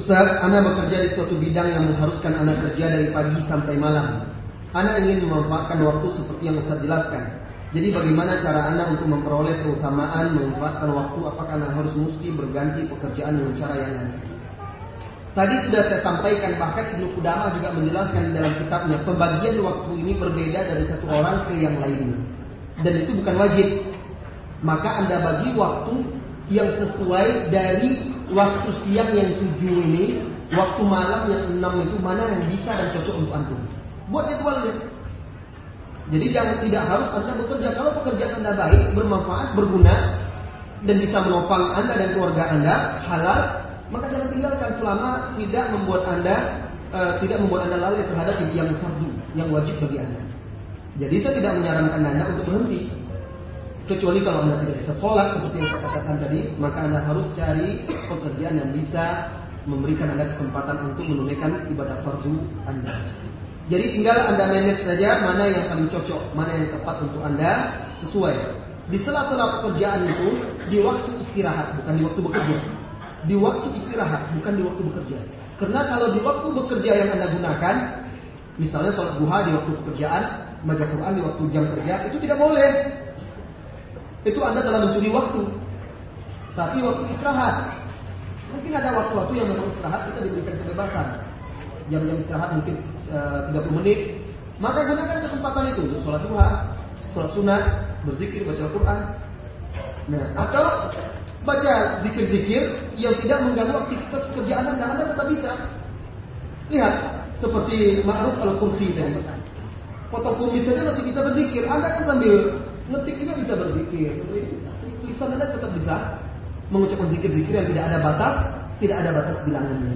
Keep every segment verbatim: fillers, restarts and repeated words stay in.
Ustaz, Ana bekerja di suatu bidang yang mengharuskan Ana kerja dari pagi sampai malam. Ana ingin memanfaatkan waktu seperti yang Ustaz jelaskan. Jadi bagaimana cara Ana untuk memperoleh keutamaan memanfaatkan waktu? Apakah Ana harus mesti berganti pekerjaan dengan cara yang lain? Tadi sudah saya sampaikan, bahkan Ibnu Qudamah juga menjelaskan di dalam kitabnya, pembagian waktu ini berbeda dari satu orang ke yang lainnya. Dan itu bukan wajib. Maka Anda bagi waktu yang sesuai dari waktu siang yang tujuh ini, waktu malam yang enam itu mana yang bisa dan cocok untuk antum. Buat jadwalnya. Jadi jangan, tidak harus Anda bekerja. Kalau pekerjaan Anda baik, bermanfaat, berguna, dan bisa menopang Anda dan keluarga Anda, halal, maka jangan tinggalkan selama tidak membuat Anda uh, tidak membuat Anda lalai terhadap yang fardu, yang wajib bagi Anda. Jadi saya tidak menyarankan Anda untuk berhenti. Kecuali kalau Anda tidak bisa sholat seperti yang saya katakan tadi, maka Anda harus cari pekerjaan yang bisa memberikan Anda kesempatan untuk menunaikan ibadah fardu Anda. Jadi tinggal Anda manage saja mana yang paling cocok, mana yang tepat untuk Anda sesuai. Di sela-sela pekerjaan itu, di waktu istirahat, bukan di waktu bekerja. Di waktu istirahat, bukan di waktu bekerja. Karena kalau di waktu bekerja yang Anda gunakan, misalnya sholat duha di waktu pekerjaan, baca Quran di waktu jam kerja, itu tidak boleh. Itu Anda telah mencuri waktu. Tapi waktu istirahat, mungkin ada waktu-waktu yang memang istirahat kita diberikan kebebasan. Jam-jam istirahat mungkin uh, tiga puluh menit. Maka gunakan kesempatan itu untuk sholat duha, sholat sunat, berzikir, baca Quran. Nah, atau baca zikir-zikir yang tidak mengganggu aktivitas pekerjaan Anda, Anda tetap bisa. Lihat, seperti Ma'ruf al-Qursi tadi. Potong kumis saja masih bisa berzikir. Anda kan sambil ngetik juga bisa berzikir. Tulisan Anda tetap bisa mengucapkan zikir-zikir yang tidak ada batas, tidak ada batas bilangannya.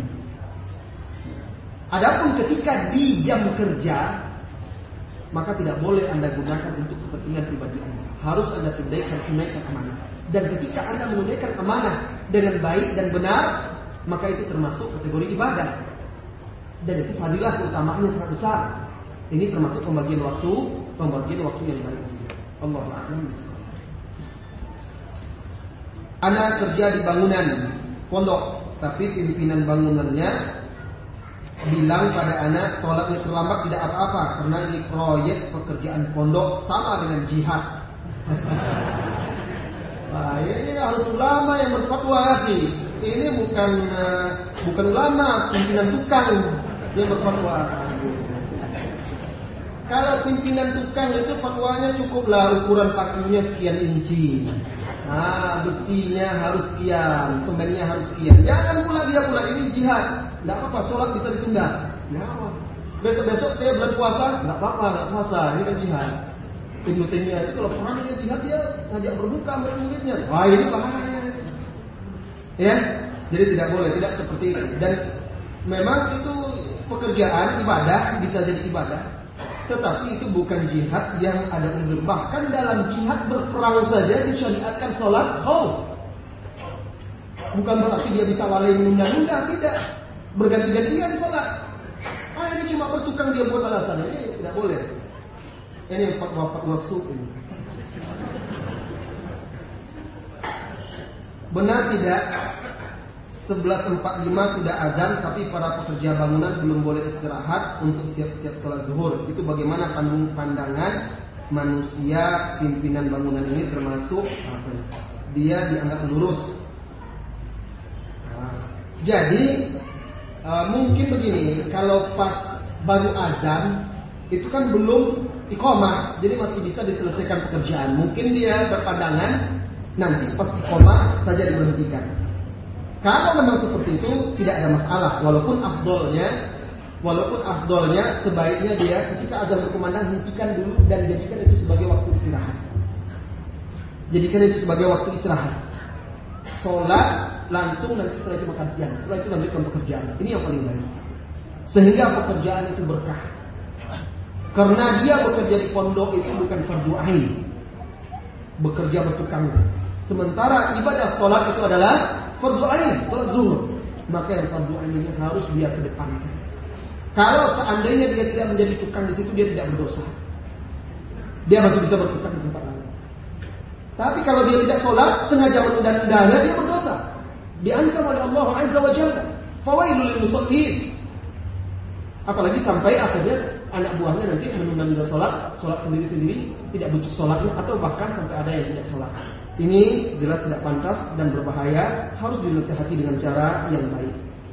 Adapun ketika di jam kerja, maka tidak boleh Anda gunakan untuk kepentingan pribadi Anda. Harus Anda tunaikan tunaikan amanah. Dan ketika Anda menunaikan amanah dengan baik dan benar, maka itu termasuk kategori ibadah. Dan itu fadilah keutamaannya sangat besar. Ini termasuk pembagian waktu, pembagian waktu yang baik. Allahu a'lam. Anak kerja di bangunan pondok, tapi pimpinan bangunannya bilang pada anak sholatnya terlambat tidak apa-apa karena ini proyek pekerjaan pondok sama dengan jihad. Nah, ini harus ulama yang berfatwa lagi. Ini bukan uh, bukan ulama, pimpinan tukang yang berfatwa. Kalau pimpinan tukang itu fatwanya cukuplah ukuran pakunya sekian inci. Nah, besinya harus sekian, semennya harus sekian. Jangan pula dia pula ini jihad. Tidak apa-apa, sholat bisa ditunda. Ya, besok-besok saya bulan puasa, nggak apa-apa, nggak puasa. Ini kan jihad. Ibnu Taimiyah itu kalau orang dia jihad dia ngajak berbuka murid-muridnya. Wah, ini bahaya. Ya, jadi tidak boleh, tidak seperti itu. Dan memang itu pekerjaan ibadah bisa jadi ibadah. Tetapi itu bukan jihad yang ada unsur. Bahkan dalam jihad berperang saja disyariatkan sholat khauf. Bukan berarti dia bisa lalai menunda-nunda, tidak. Berganti-gantian sholat. Ah, ini cuma bertukang dia buat alasan. Ini tidak boleh. Ini fatwa-fatwa su ini. Benar tidak? sebelas empat puluh lima sudah azan, tapi para pekerja bangunan belum boleh istirahat untuk siap-siap sholat zuhur. Itu bagaimana pandangan manusia pimpinan bangunan ini termasuk apa? Dia dianggap lurus. Nah, jadi uh, mungkin begini, kalau pas baru azan itu kan belum iqamah, jadi masih bisa diselesaikan pekerjaan. Mungkin dia berpandangan nanti pas iqamah saja diberhentikan. Kalau memang seperti itu tidak ada masalah, walaupun afdolnya, walaupun afdolnya sebaiknya dia ketika azan berkumandang hentikan dulu dan jadikan itu sebagai waktu istirahat. Jadikan itu sebagai waktu istirahat. Sholat langsung nanti setelah itu makan siang, setelah itu lanjutkan pekerjaan. Ini yang paling baik. Sehingga pekerjaan itu berkah. Karena dia bekerja di pondok itu bukan fardu ain, bekerja bertukang. Sementara ibadah sholat itu adalah fardu ain, sholat zuhur. Maka yang fardu ain ini harus dia kedepankan. Kalau seandainya dia tidak menjadi tukang di situ, dia tidak berdosa. Dia masih bisa bertukang di tempat lain. Tapi kalau dia tidak sholat, sengaja menunda-nundanya, dia berdosa. Diancam oleh Allah Azza wa Jalla. Fawailul lil musallin. Apalagi sampai akhirnya anak buahnya nanti menunda-nunda sholat, sholat sendiri-sendiri, tidak butuh sholatnya, atau bahkan sampai ada yang tidak sholat. Ini jelas tidak pantas dan berbahaya, harus dinasihati dengan cara yang baik.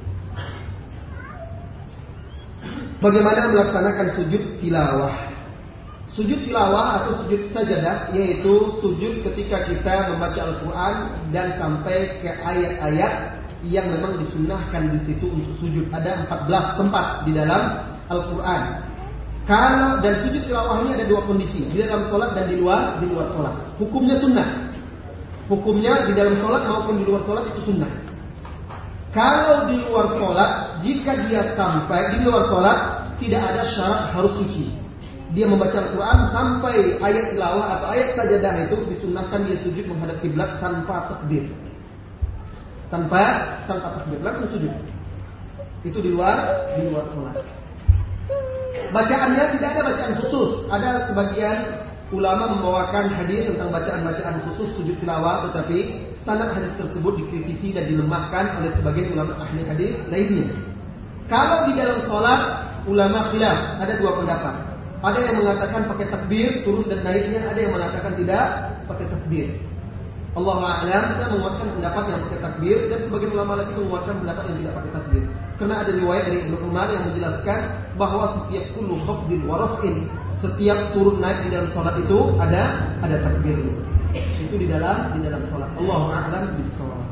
Bagaimana melaksanakan sujud tilawah? Sujud tilawah atau sujud sajadah yaitu sujud ketika kita membaca Al-Quran dan sampai ke ayat-ayat yang memang disunnahkan di situ untuk sujud. Ada empat belas tempat di dalam Al-Quran. Kalau dan sujud tilawah ini ada dua kondisi, di dalam sholat dan di luar di luar sholat. Hukumnya sunnah. Hukumnya di dalam sholat maupun di luar sholat itu sunnah. Kalau di luar sholat, jika dia sampai di luar sholat, tidak ada syarat harus suci. Dia membaca Al-Quran sampai ayat tilawah atau ayat sajadah itu disunnahkan dia sujud menghadap kiblat tanpa takbir. Tanpa tanpa takbir, langsung sujud. Itu di luar di luar sholat. Bacaannya tidak ada bacaan khusus. Ada sebagian ulama membawakan hadis tentang bacaan-bacaan khusus sujud tilawah, tetapi standar hadis tersebut dikritisi dan dilemahkan oleh sebagian ulama ahli hadis lainnya. Kalau di dalam sholat, ulama khilaf, ada dua pendapat. Ada yang mengatakan pakai takbir, turun dan naiknya, ada yang mengatakan tidak pakai takbir. Allahu a'lam, kita menguatkan pendapat yang pakai takbir dan sebagian ulama lagi menguatkan pendapat yang tidak pakai takbir. Karena ada riwayat dari Ibnu Umar yang menjelaskan bahwa setiap kullu khafdin wa raf'in, setiap turun naik di dalam salat itu ada ada takbir. Itu di dalam di dalam salat. Allahu a'lam bis-shawab.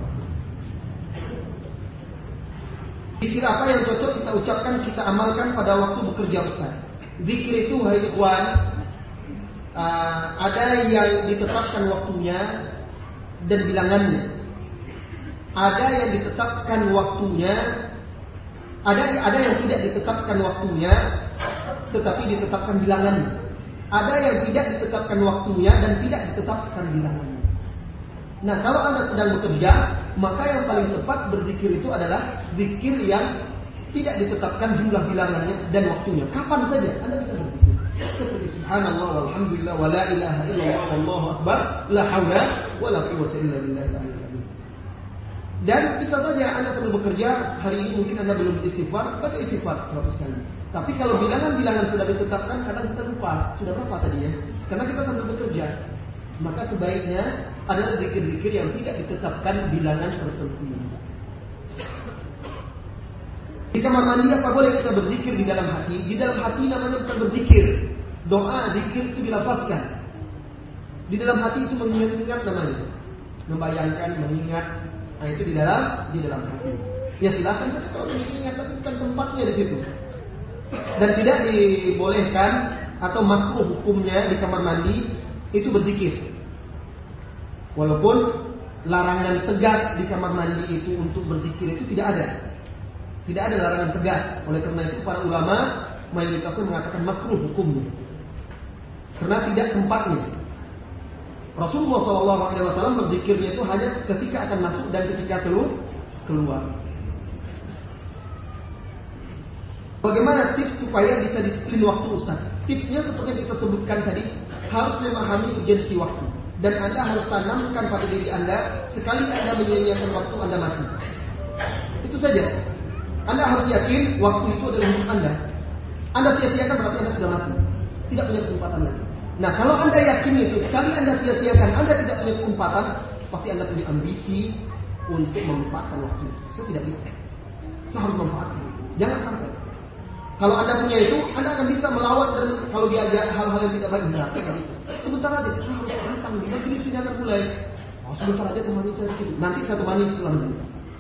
Zikir apa yang cocok kita ucapkan, kita amalkan pada waktu bekerja Ustaz? Zikir itu hai ikhwan, uh, ada yang ditetapkan waktunya dan bilangannya. Ada yang ditetapkan waktunya, ada ada yang tidak ditetapkan waktunya, tetapi ditetapkan bilangannya. Ada yang tidak ditetapkan waktunya dan tidak ditetapkan bilangannya. Nah, kalau Anda sedang bekerja, maka yang paling tepat berzikir itu adalah zikir yang tidak ditetapkan jumlah bilangannya dan waktunya. Kapan saja Anda bisa berzikir. Seperti subhanallah walhamdulillah wa la ilaha illallah wallahu akbar la haula wa la quwwata illa billah. Dan bisa saja Anda sambil bekerja, hari ini mungkin Anda belum istighfar, baca istighfar seratus kali. Tapi kalau bilangan-bilangan sudah ditetapkan, kadang kita lupa sudah berapa tadi ya. Karena kita sambil bekerja. Maka sebaiknya adalah zikir-zikir yang tidak ditetapkan bilangan tertentu. Di kamar mandi apa boleh kita berzikir di dalam hati? Di dalam hati namanya bukan berzikir. Doa, zikir itu dilafazkan. Di dalam hati itu mengingat namanya. Membayangkan, mengingat. Nah itu di dalam di dalam hati. Ya silakan saja kalau mengingat, tapi bukan tempatnya di situ. Dan tidak dibolehkan atau makruh hukumnya di kamar mandi itu berzikir. Walaupun larangan tegas di kamar mandi itu untuk berzikir itu tidak ada. Tidak ada larangan tegas. Oleh karena itu para ulama mayoritasnya mengatakan makruh hukumnya. Karena tidak tempatnya. Rasulullah shallallahu alaihi wasallam berzikirnya itu hanya ketika akan masuk dan ketika keluar. Bagaimana tips supaya bisa disiplin waktu Ustaz? Tipsnya seperti yang kita sebutkan tadi, harus memahami urgensi waktu. Dan Anda harus tanamkan pada diri Anda, sekali Anda menyia-nyiakan waktu, Anda mati. Itu saja. Anda harus yakin waktu itu adalah hidup Anda. Anda sia-siakan berarti Anda sudah mati. Tidak punya kesempatan lagi. Nah kalau Anda yakin itu, sekali Anda sia-siakan, Anda tidak punya kesempatan, pasti Anda punya ambisi untuk memanfaatkan waktu. Saya tidak bisa. Saya harus memanfaatkan. Jangan sampai. Kalau Anda punya itu, Anda akan bisa melawan dan kalau diajak hal-hal yang tidak baik, enggak, saya tidak bisa. Sebentar aja, saya harus rantang. Nanti di sini akan mulai. Oh, sebentar aja temani saya di sini. Nanti saya temani setelah ini.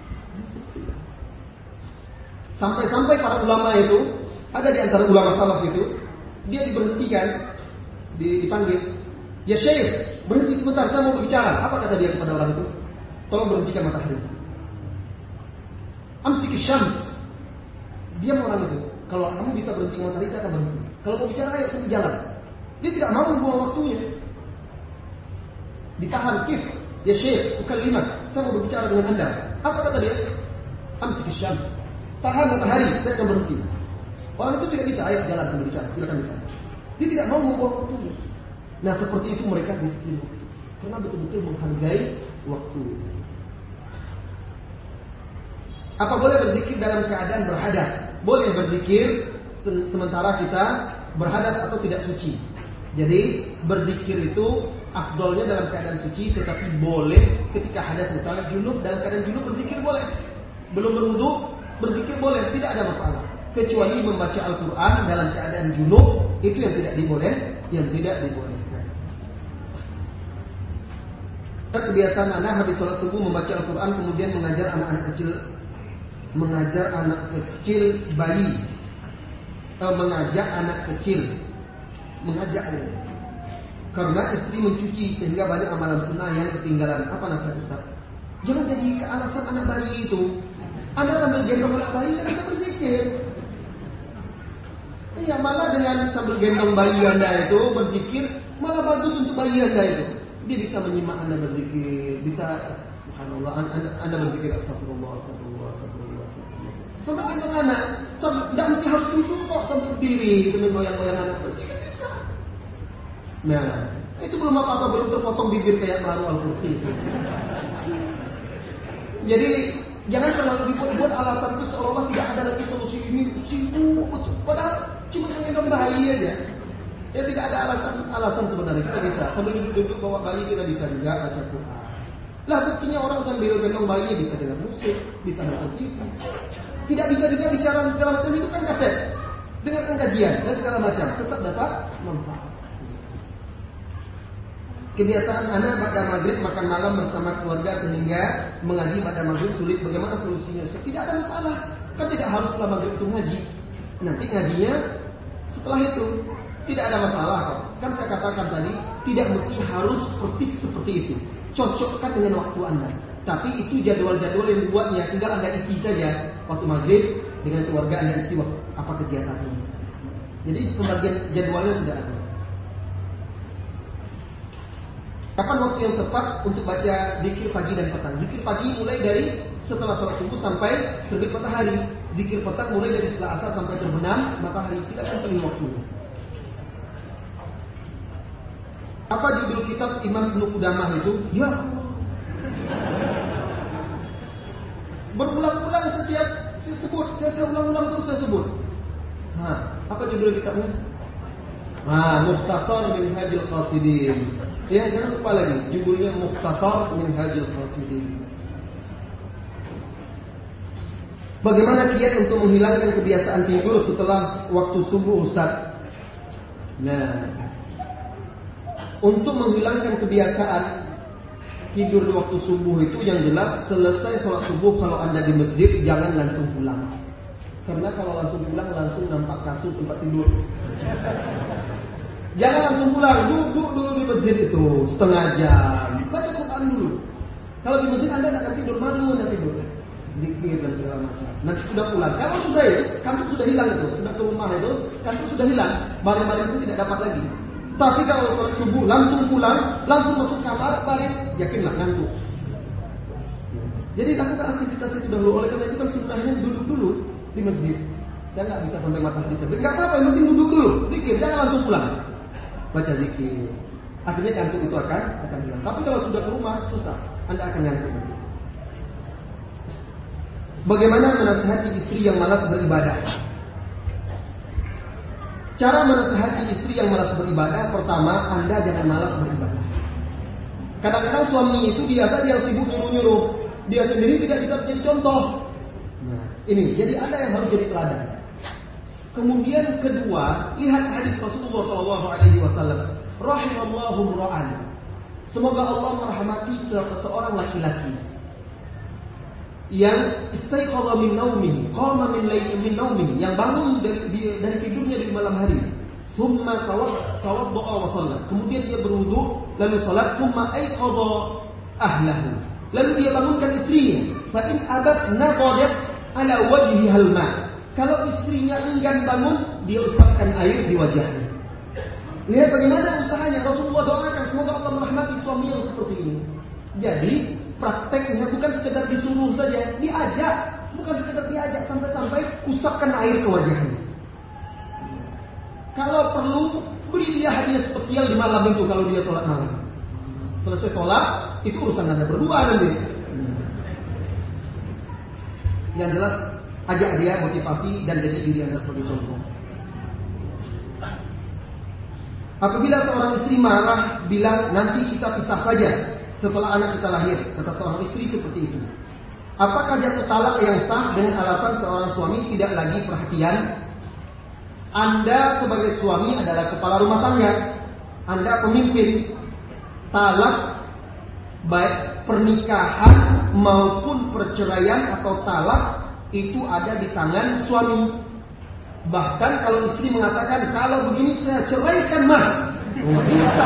Sampai-sampai para ulama itu, ada di antara ulama salaf itu, dia diberhentikan, dipanggil. Ya Syekh, berhenti sebentar, saya mau berbicara. Apa kata dia kepada orang itu? Tolong berhentikan matahari. Amsik syams. Dia orang itu. Kalau kamu bisa berhenti matahari, saya akan berhenti. Kalau mau bicara, ayo saya jalan. Dia tidak mau membuang waktunya. Ditahan, kif. Ya Syekh, bukan lima. Saya mau berbicara dengan Anda. Apa kata dia? Amsik syams. Tahan matahari, saya akan berhenti. Orang itu tidak bisa, ayo jalan dan berbicara. Silakan bicara. Dia tidak mau membuang waktunya. Nah seperti itu mereka disiplin waktu. Karena betul-betul menghargai waktu. Apa boleh berzikir dalam keadaan berhadas? Boleh berzikir sementara kita berhadas atau tidak suci. Jadi berzikir itu afdolnya dalam keadaan suci, tetapi boleh ketika hadas, misalnya junub, dalam keadaan junub berzikir boleh. Belum berwudu berzikir boleh, tidak ada masalah. Kecuali membaca Al-Quran dalam keadaan junub, itu yang tidak diboleh, yang tidak dibolehkan. Kebiasaan anak habis sholat subuh membaca Al-Quran, kemudian mengajar anak-anak kecil, mengajar anak kecil bayi, atau mengajak anak kecil, mengajak karena istri mencuci sehingga banyak amalan sunnah yang ketinggalan. Apa nasihat Ustaz? Jangan jadi alasan anak bayi itu. Anda sambil gendong anak bayi, Anda berzikir. Ya, malah dengan sambil gendong bayi Anda itu berzikir, malah bagus untuk bayi Anda itu. Dia bisa menyimak Anda berzikir, bisa subhanallah Anda, anda berzikir astagfirullah, astagfirullah, astagfirullah, astagfirullah. Sampai gendong anak, sampai tidak mesti harus duduk kok, sampai berdiri sambil goyang-goyang anak berzikir bisa. Nah, itu belum apa-apa, belum terpotong bibir kayak baru Al-Qur'an. Jadi jangan terlalu dibuat-buat alasan itu seolah-olah tidak ada lagi solusi ini, sibuk betul. Padahal cuma gendong bayi aja. Ya tidak ada alasan alasan sebenarnya, kita bisa sambil duduk-duduk bawa bayi, kita bisa juga baca Quran. Lah buktinya orang sambil gendong bayi bisa dengar musik, bisa nonton T V. Tidak bisa juga bicara segala macam, itu kan kaset. Dengarkan kajian dan segala macam, tetap dapat manfaat. Kebiasaan anak pada maghrib makan malam bersama keluarga sehingga mengaji pada maghrib sulit. Bagaimana solusinya? Tidak ada masalah. Kan tidak harus setelah maghrib itu ngaji. Nanti ngajinya setelah itu. Tidak ada masalah kok. Kan saya katakan tadi, tidak mesti harus persis seperti itu. Cocokkan dengan waktu Anda. Tapi itu jadwal-jadwal yang dibuatnya. Tinggal Anda isi saja. Waktu maghrib dengan keluarga Anda isi waktu apa kegiatannya. Jadi pembagian jadwalnya sudah ada. Kapan waktu yang tepat untuk baca zikir pagi dan petang? Zikir pagi mulai dari setelah sholat subuh sampai terbit matahari. Zikir petang mulai dari setelah asar sampai terbenam matahari. Silakan pilih waktunya. Apa judul kitab Imam Ibnu Qudamah itu? Ya Allah. Berulang-ulang setiap saya sebut, saya ulang-ulang terus saya sebut. Nah, apa judul kitabnya? Ah, Mukhtasar Minhajul Qasidin. Ya, jangan lupa lagi, judulnya Mukhtasar Minhajul Qasidin. Bagaimana kiat untuk menghilangkan kebiasaan tidur setelah waktu subuh, Ustaz? Nah, untuk menghilangkan kebiasaan tidur di waktu subuh itu yang jelas selesai sholat subuh kalau Anda di masjid jangan langsung pulang. Karena kalau langsung pulang langsung nampak kasur tempat tidur. Jangan langsung pulang, duduk dulu di masjid itu setengah jam, baca Quran dulu. Kalau di masjid Anda tidak akan tidur, malu Anda tidur, zikir dan segala macam. Nanti sudah pulang, kalau sudah ya, kantuk sudah hilang itu, sudah ke rumah itu, kantuk sudah hilang, baring-baring itu tidak dapat lagi. Tapi kalau sholat subuh langsung pulang, langsung masuk kamar, baring, yakinlah ngantuk. Jadi lakukan aktivitas itu dahulu. Oleh karena itu kan sunnahnya duduk dulu di masjid. Saya nggak bisa sampai matahari terbit, nggak apa-apa, yang penting duduk dulu, zikir, jangan langsung pulang. Baca zikir, akhirnya kantuk itu akan akan hilang. Tapi kalau sudah ke rumah susah, Anda akan ngantuk. Bagaimana menasihati istri yang malas beribadah? Cara menasihati istri yang malas beribadah, pertama, Anda jangan malas beribadah. Kadang-kadang suami itu dia saja yang sibuk nyuruh-nyuruh, dia sendiri tidak bisa menjadi contoh. Nah, ini jadi Anda yang harus jadi teladan. Kemudian kedua, lihat hadis Rasulullah shallallahu alaihi wasallam. Rahimallahu ra'an. Semoga Allah merahmati seorang laki-laki yang istaiqadha min naumihi, qama min laili min naumihi, yang bangun dari, dari tidurnya di malam hari. Tsumma tawadda'a wa shalla. Kemudian dia berwudu lalu salat, tsumma aiqadha ahlahu. Lalu dia bangunkan istrinya. Fa in abat naqadat ala wajhiha al-ma'. Kalau istrinya enggan bangun, dia usapkan air di wajahnya. Lihat bagaimana usahanya. Rasulullah doakan semoga Allah merahmati suami yang seperti ini. Jadi prakteknya bukan sekedar disuruh saja, diajak, bukan sekedar diajak sampai-sampai usapkan air ke wajahnya. Kalau perlu beri dia hadiah spesial di malam itu kalau dia sholat malam. Selesai sholat itu urusan Anda berdua nanti. Yang jelas ajak dia motivasi dan jadi diri Anda sebagai contoh. Apabila seorang istri marah bilang nanti kita pisah saja setelah anak kita lahir, kata seorang istri seperti itu, apakah jatuh talak yang sah dengan alasan seorang suami tidak lagi perhatian? Anda sebagai suami adalah kepala rumah tangga, Anda pemimpin. Talak baik pernikahan maupun perceraian atau talak itu ada di tangan suami. Bahkan kalau istri mengatakan kalau begini saya ceraikan mas, nggak bisa.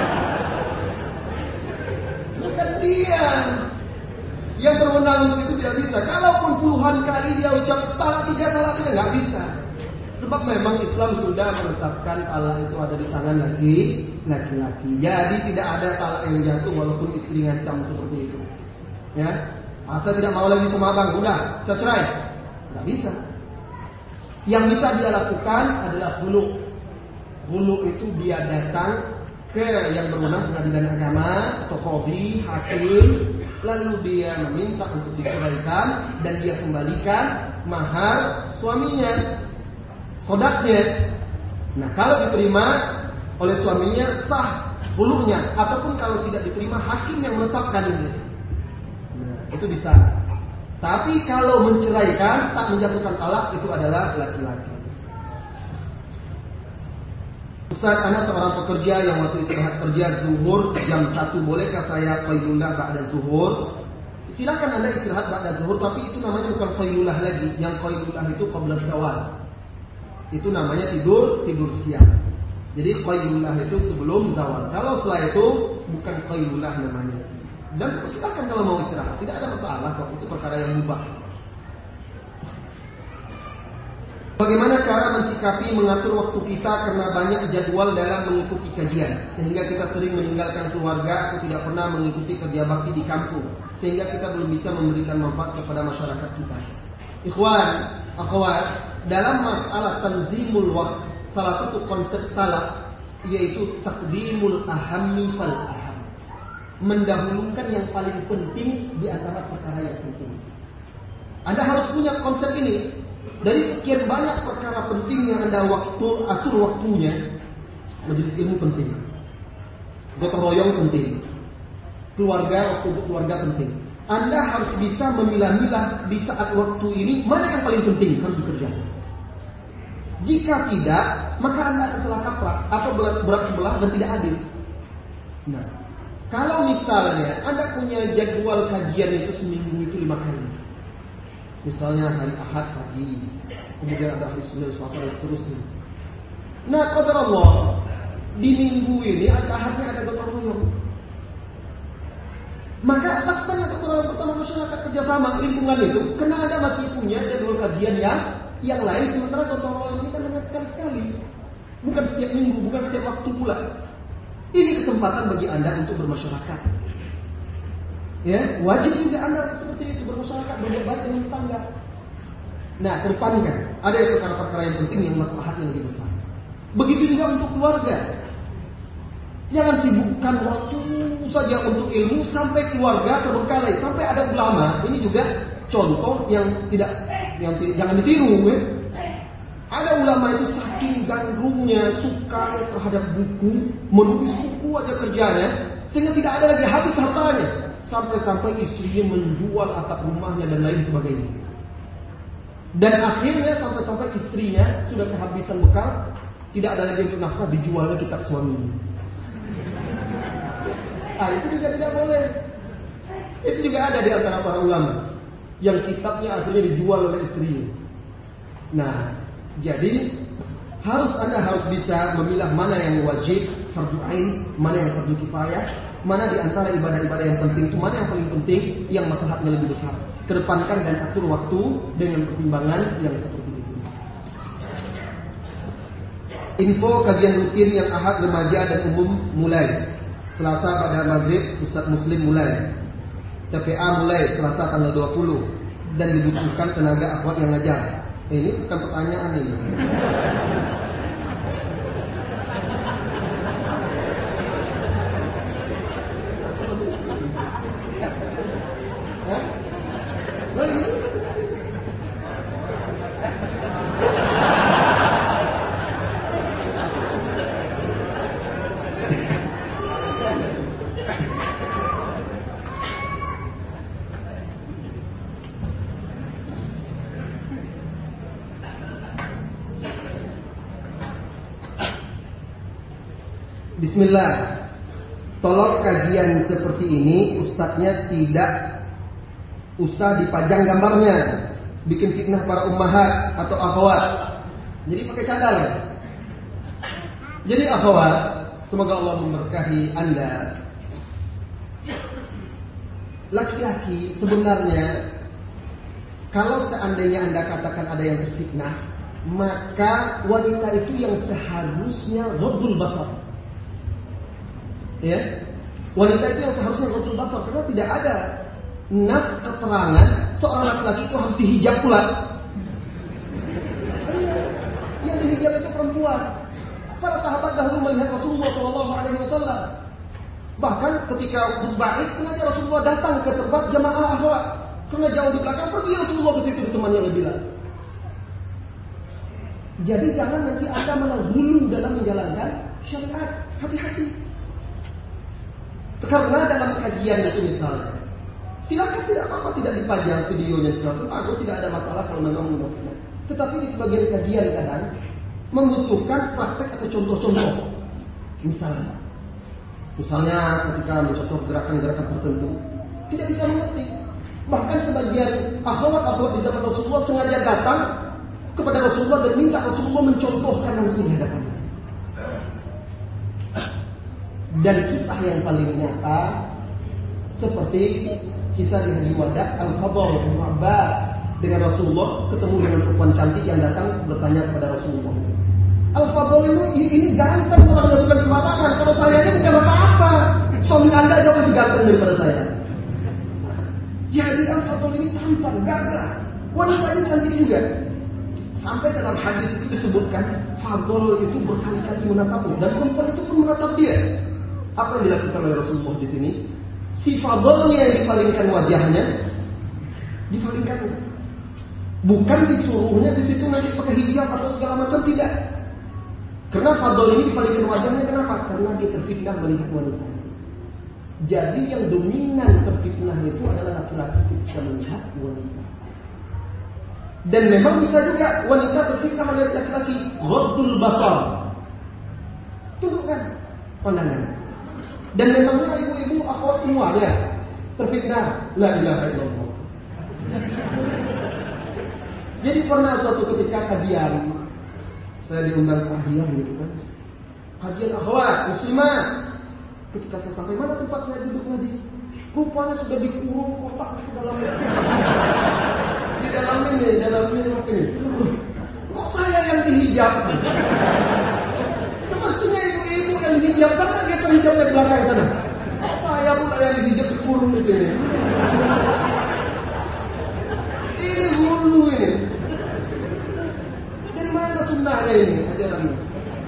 Bukan dia yang berwenang untuk itu, tidak bisa. Kalaupun puluhan kali dia ucap talak tiga, talak tiga, nggak bisa. Sebab memang Islam sudah menetapkan talak itu ada di tangan laki laki-laki. Jadi tidak ada talak yang jatuh walaupun istri ngancam seperti itu. Ya, ah, saya tidak mau lagi sama abang, udah saya cerai, nggak bisa. Yang bisa dia lakukan adalah hulu. Hulu itu dia datang ke yang berwenang pengadilan agama atau qadhi, hakim, lalu dia meminta untuk diceraikan dan dia kembalikan mahar suaminya, sodaknya. Nah, kalau diterima oleh suaminya sah hulunya, ataupun kalau tidak diterima hakim yang menetapkan ini. Nah, itu bisa. Tapi kalau menceraikan, tak menjatuhkan talak, itu adalah laki-laki. Ustaz, anak seorang pekerja yang waktu istirahat kerja zuhur jam satu, bolehkah saya qailullah ba'da zuhur? Silakan Anda istirahat ba'da zuhur, tapi itu namanya bukan qailullah lagi. Yang qailullah itu qabla syawal. Itu namanya tidur, tidur siang. Jadi qailullah itu sebelum zawal. Kalau setelah itu bukan qailullah namanya. Dan silakan kalau mau istirahat, tidak ada masalah kok, itu perkara yang mubah. Bagaimana cara mensikapi mengatur waktu kita karena banyak jadwal dalam mengikuti kajian, sehingga kita sering meninggalkan keluarga atau tidak pernah mengikuti kerja bakti di kampung, sehingga kita belum bisa memberikan manfaat kepada masyarakat kita. Ikhwan, akhwat, dalam masalah tanzimul waqt, salah satu konsep salaf yaitu taqdimul ahammi fal aham. Mendahulukan yang paling penting di antara perkara yang penting. Anda harus punya konsep ini. Dari sekian banyak perkara penting yang Anda waktu atur waktunya, majelis ilmu penting, gotong royong penting, keluarga waktu untuk keluarga penting. Anda harus bisa memilah-milah di saat waktu ini mana yang paling penting harus dikerjakan. Jika tidak, maka Anda akan salah kaprah atau berat sebelah dan tidak adil. Nah, kalau misalnya Anda punya jadwal kajian itu seminggu itu lima kali, misalnya hari Ahad pagi, kemudian ada hari Senin, Selasa dan seterusnya. Nah, qadar Allah, di minggu ini ada Ahadnya ada gotong royong. Maka lakukan gotong royong bersama masyarakat kerjasama lingkungan itu, karena Anda masih punya jadwal kajian yang yang lain, sementara gotong royong ini kan hanya sekali-sekali, bukan setiap minggu, bukan setiap waktu pula. Ini kesempatan bagi Anda untuk bermasyarakat. Ya, wajib juga Anda seperti itu bermasyarakat, berbuat baik dengan tetangga. Nah, kedepankan ada perkara-perkara yang penting yang maslahatnya lebih besar. Begitu juga untuk keluarga. Jangan sibukkan waktu saja untuk ilmu sampai keluarga terbengkalai, sampai ada ulama. Ini juga contoh yang tidak, yang tidak, jangan ditiru. Ya. Ada ulama itu saking gandrungnya suka terhadap buku, menulis buku aja kerjanya, sehingga tidak ada lagi habis hartanya. Sampai-sampai istrinya menjual atap rumahnya dan lain sebagainya. Dan akhirnya sampai-sampai istrinya sudah kehabisan bekal, tidak ada lagi untuk nafkah, dijualnya kitab suaminya. Ah, itu juga tidak boleh. Itu juga ada di antara para ulama yang kitabnya akhirnya dijual oleh istrinya. Nah, jadi harus Anda harus bisa memilah mana yang wajib, fardu ain, mana yang fardu kifayah, mana di antara ibadah-ibadah yang penting itu mana yang paling penting, yang maslahatnya lebih besar. Kedepankan dan atur waktu dengan pertimbangan yang seperti itu. Info kajian rutin yang Ahad, remaja dan umum mulai. Selasa pada maghrib Ustaz Muslim mulai. T P A mulai Selasa tanggal dua puluh dan dibutuhkan tenaga akhwat yang ngajar. Eh, ini bukan pertanyaan ini. Bismillah. Tolong kajian seperti ini ustadznya tidak usah dipajang gambarnya, bikin fitnah para ummahat atau akhwat. Jadi pakai cadar ya. Jadi akhwat, semoga Allah memberkahi Anda. Laki-laki sebenarnya kalau seandainya Anda katakan ada yang terfitnah, maka wanita itu yang seharusnya ghaddul basar. Ya, wanita itu yang seharusnya ghaddul basar, karena tidak ada nas keterangan seorang laki-laki itu harus dihijab pula. Yang dihijab itu perempuan. Para sahabat dahulu melihat Rasulullah shallallahu alaihi wasallam. Bahkan ketika khutbah Id, sengaja Rasulullah datang ke tempat jamaah akhwat. Karena jauh di belakang, pergi Rasulullah ke situ ditemani oleh Bilal. Jadi jangan nanti Anda malah hulu dalam menjalankan syariat. Hati-hati. Karena dalam kajian itu misalnya, silakan tidak apa-apa tidak dipajang videonya sesuatu, bagus, tidak ada masalah kalau memang membuatnya. Tetapi di sebagian kajian kadang membutuhkan praktek atau contoh-contoh. Misalnya, misalnya ketika mencontoh gerakan-gerakan tertentu, tidak bisa mengerti. Bahkan sebagian akhwat-akhwat di zaman Rasulullah sengaja datang kepada Rasulullah dan minta Rasulullah mencontohkan langsung di hadapannya. Dan kisah yang paling nyata seperti kisah di Haji Wada, Al-Fadl bin Abbas dengan Rasulullah ketemu dengan perempuan cantik yang datang bertanya kepada Rasulullah. Al-Fadl ini ini ganteng, orang yang suka sembarangan. Kalau saya ini bukan apa-apa. Suami Anda jauh lebih ganteng daripada saya. Jadi Al-Fadl ini tampan, gagah. Wanita ini cantik juga. Sampai dalam hadis itu disebutkan Fadl itu berkali-kali menatapnya dan perempuan itu pun menatap dia. Apa yang dilakukan oleh Rasulullah di sini? Si Fadlnya yang dipalingkan wajahnya, dipalingkan. Bukan disuruhnya di situ nanti pakai hijab atau segala macam, tidak. Karena Fadl ini dipalingkan wajahnya, kenapa? Karena dia terfitnah melihat wanita. Jadi yang dominan terfitnah itu adalah laki-laki ketika melihat wanita. Dan memang bisa juga wanita terfitnah melihat laki-laki. Ghaddul basar. Tundukkan pandangan. Dan memangnya ibu-ibu akhwat semuanya terfitnah. La ilaha illallah. Jadi pernah suatu ketika kajian, saya diundang kajian gitu kan. Kajian akhwat muslimah. Ketika saya sampai, mana tempat saya duduk ngaji? Rupanya sudah dikurung kotak ke dalam di dalam ini, dalam ini, ini. Kok saya yang dihijab? Semestinya ibu-ibu yang dihijab, karena dia terhijab dari belakang sana. Kok saya pula yang dihijab dikurung itu ini? Ini hulu ini. Dari mana sunnahnya ini ajaran ini?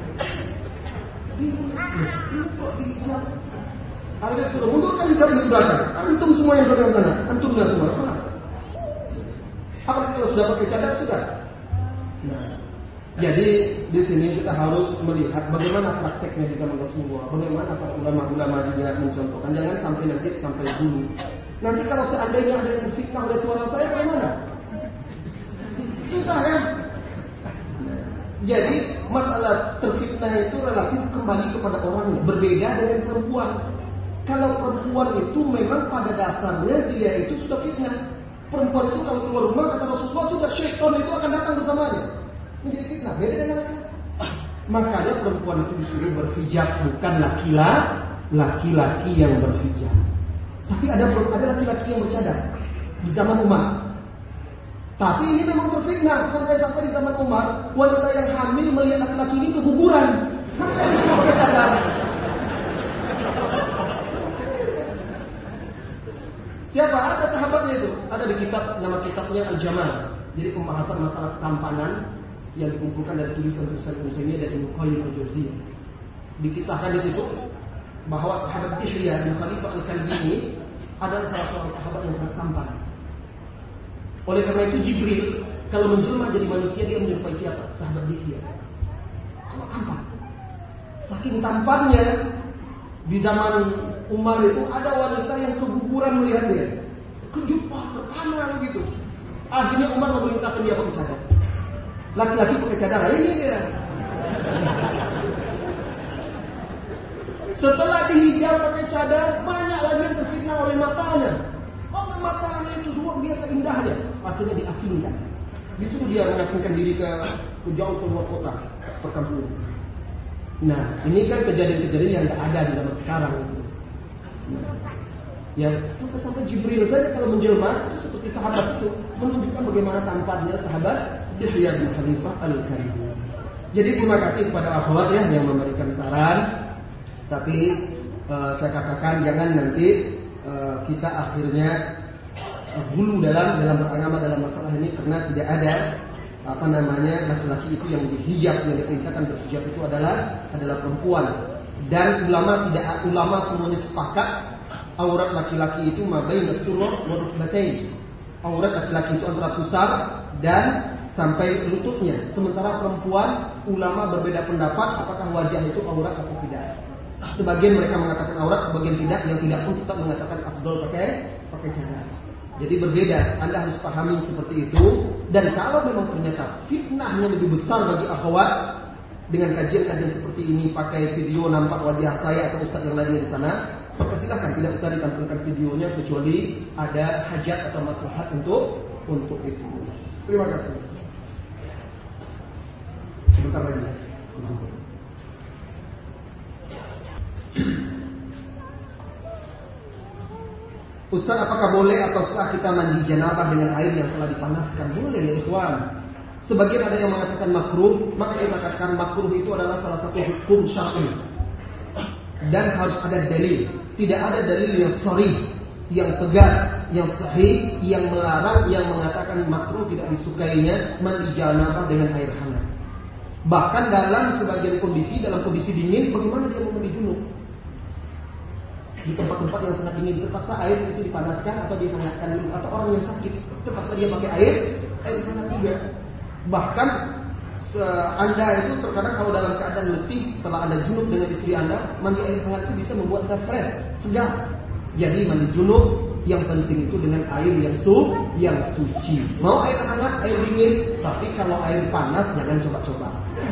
Ini kok dihijab? Anda sudah mundurkan hijab di belakang. Antum semua yang belakang sana. Antum dan semua. Apalagi kalau sudah pakai cadar sudah. Nah, jadi di sini kita harus melihat bagaimana prakteknya di zaman Rasulullah. Bagaimana para ulama-ulama juga mencontohkan. Jangan sampai nanti sampai dulu. Nanti kalau seandainya ada yang fitnah oleh suara saya, bagaimana? Susah kan? Jadi masalah terfitnah itu relatif kembali kepada orangnya. Berbeda dengan perempuan. Kalau perempuan itu memang pada dasarnya dia itu sudah fitnah. Perempuan itu kalau keluar rumah kata Rasulullah sudah syaitan itu akan datang bersamanya. Menjadi fitnah. Beda dengan laki-laki. Makanya perempuan itu disuruh berhijab, bukan laki-laki, laki-laki yang berhijab. Tapi ada ada laki-laki yang bercadar di zaman Umar. Tapi ini memang terfitnah. Sampai-sampai di zaman Umar, wanita yang hamil melihat laki-laki ini keguguran. Maka dia bercadar. Siapa? Ada sahabatnya itu. Ada di kitab, nama kitabnya Al-Jamal. Jadi pembahasan masalah ketampanan yang dikumpulkan dari tulisan-tulisan Utsaimin dan Ibnu Qayyim Al-Jauziyah. Dikisahkan di situ bahwa sahabat Dihya bin Khalifah Al-Kalbi ini adalah salah seorang sahabat yang sangat tampan. Oleh karena itu Jibril kalau menjelma jadi manusia dia menyerupai siapa? Sahabat Dihya. Kalau tampan. Saking tampannya di zaman Umar itu ada wanita yang keguguran melihat dia. Kejumpah, terpana gitu. Akhirnya Umar memerintahkan dia pakai cadar. Laki-laki pakai cadar, ini dia. Setelah dihijab pakai cadar, banyak lagi yang terfitnah oleh matanya. Karena matanya itu luar biasa indahnya, akhirnya diasingkan. Disuruh dia mengasingkan diri ke, ke jauh ke luar kota, perkampungan. Nah, ini kan kejadian-kejadian yang tidak ada di zaman sekarang. Nah, ya sampai-sampai Jibril saja kalau menjelma itu seperti sahabat itu menunjukkan bagaimana tampannya sahabat Yahya bin Khalifah Al-Karimi. Jadi terima kasih kepada akhwat ya yang memberikan saran. Tapi uh, saya katakan jangan nanti uh, kita akhirnya hulu dalam dalam beragama dalam masalah ini karena tidak ada apa namanya laki-laki itu yang dihijab, yang diperintahkan berhijab itu adalah adalah perempuan. Dan ulama tidak ulama semuanya sepakat aurat laki-laki itu mabain as-surah wa rukbatain. Aurat laki-laki itu antara pusar dan sampai lututnya. Sementara perempuan ulama berbeda pendapat apakah wajah itu aurat atau tidak. Sebagian mereka mengatakan aurat, sebagian tidak. Yang tidak pun tetap mengatakan afdol pakai pakai cadar. Jadi berbeda. Anda harus pahami seperti itu. Dan kalau memang ternyata fitnahnya lebih besar bagi akhwat dengan kajian-kajian seperti ini, pakai video nampak wajah saya atau ustaz yang lainnya di sana, maka silakan tidak usah ditampilkan videonya kecuali ada hajat atau maslahat untuk untuk itu. Terima kasih. Sebentar lagi. Ustaz, apakah boleh atau sah kita mandi janabah dengan air yang telah dipanaskan? Boleh ya ikhwan. Sebagian ada yang mengatakan makruh, maka yang mengatakan makruh itu adalah salah satu hukum syar'i. Dan harus ada dalil. Tidak ada dalil yang sharih, yang tegas, yang sahih, yang melarang, yang mengatakan makruh tidak disukainya mandi janabah dengan air hangat. Bahkan dalam sebagian kondisi, dalam kondisi dingin, bagaimana dia mau mandi junub? Di tempat-tempat yang sangat dingin terpaksa air itu dipanaskan atau dihangatkan dulu, atau orang yang sakit terpaksa dia pakai air air hangat juga. Bahkan Anda itu terkadang kalau dalam keadaan letih setelah Anda junub dengan istri Anda, mandi air hangat itu bisa membuat Anda fresh, segar. Jadi mandi junub yang penting itu dengan air yang su yang suci. Mau air hangat, air dingin, tapi kalau air panas jangan coba-coba.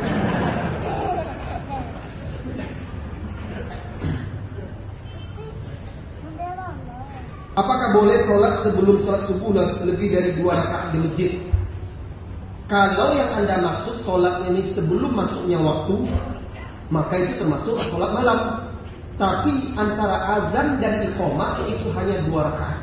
Apakah boleh sholat sebelum sholat subuh lebih dari dua rakaat di masjid? Kalau yang Anda maksud sholat ini sebelum masuknya waktu, maka itu termasuk sholat malam. Tapi antara azan dan iqamah itu hanya dua rakaat.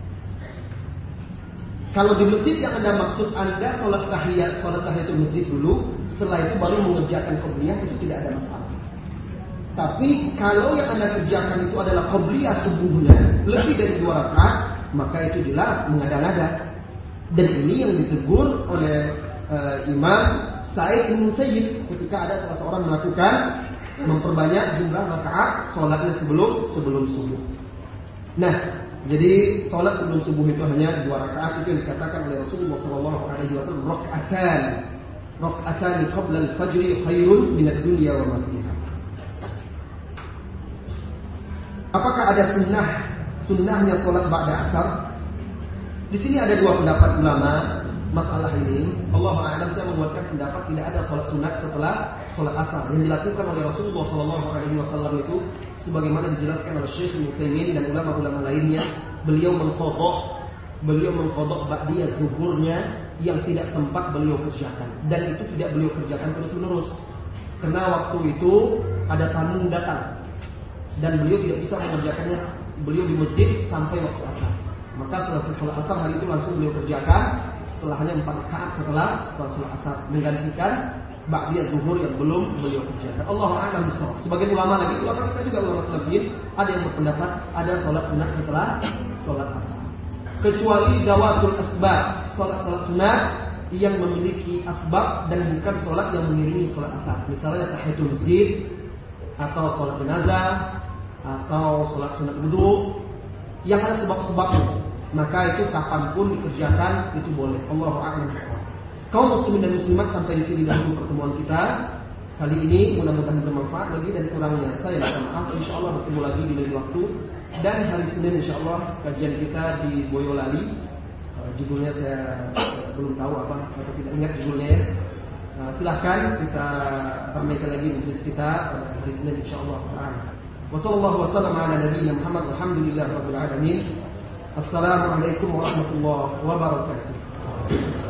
Kalau di masjid yang Anda maksud Anda sholat tahiyat, sholat tahiyatul masjid dulu, setelah itu baru mengerjakan qobliyah, itu tidak ada masalah. Tapi kalau yang Anda kerjakan itu adalah qobliyah subuhnya lebih dari dua rakaat, maka itu jelas mengada-ngada. Dan ini yang ditegur oleh uh, Imam Sa'id bin Musayyib ketika ada salah seorang melakukan memperbanyak jumlah rakaat sholatnya sebelum sebelum subuh. Nah, jadi sholat sebelum subuh itu hanya dua rakaat, itu yang dikatakan oleh Rasulullah shallallahu alaihi wasallam rakaatan, rakaatan qabla al-fajr khairun min ad-dunya wa ma fiha. Apakah ada sunnah sunnahnya sholat ba'da asar? Di sini ada dua pendapat ulama masalah ini. Allah a'lam, saya membuatkan pendapat tidak ada sholat sunat setelah sholat asar. Yang dilakukan oleh Rasulullah shallallahu alaihi wasallam itu sebagaimana dijelaskan oleh Syekh Mu'taimin dan ulama-ulama lainnya, beliau mengqadha beliau mengqadha ba'diyah zuhurnya yang tidak sempat beliau kerjakan, dan itu tidak beliau kerjakan terus-menerus karena waktu itu ada tamu datang dan beliau tidak bisa mengerjakannya, beliau di masjid sampai waktu asar. Maka setelah sholat asar hari itu langsung beliau kerjakan, setelahnya empat rakaat setelah setelah sholat asar, menggantikan ba'diyah zuhur yang belum beliau kerjakan. Allahu a'lam bishawab. Sebagian ulama lagi, ulama kita juga ulama salafiyin, ada yang berpendapat ada sholat sunat setelah sholat asar. Kecuali zawatul asbab, sholat-sholat sunat yang memiliki asbab dan bukan sholat yang mengiringi sholat asar. Misalnya tahiyatul masjid, atau sholat jenazah, atau sholat sunat wudu yang ada sebab-sebabnya, maka itu kapanpun dikerjakan itu boleh. Allahu a'lam. Kaum muslimin dan muslimat, sampai di sini dahulu pertemuan kita kali ini. Mudah-mudahan bermanfaat. Lebih dan kurangnya saya minta maaf. Insyaallah bertemu lagi di lain waktu, dan hari Senin insyaallah kajian kita di Boyolali. Uh, judulnya saya uh, belum tahu apa atau tidak ingat judulnya ya. Uh, silahkan kita ramaikan lagi majlis kita pada hari Senin insyaallah. Wassallallahu wasallam ala nabiyyina Muhammad walhamdulillahi rabbil alamin. Assalamualaikum warahmatullahi wabarakatuh.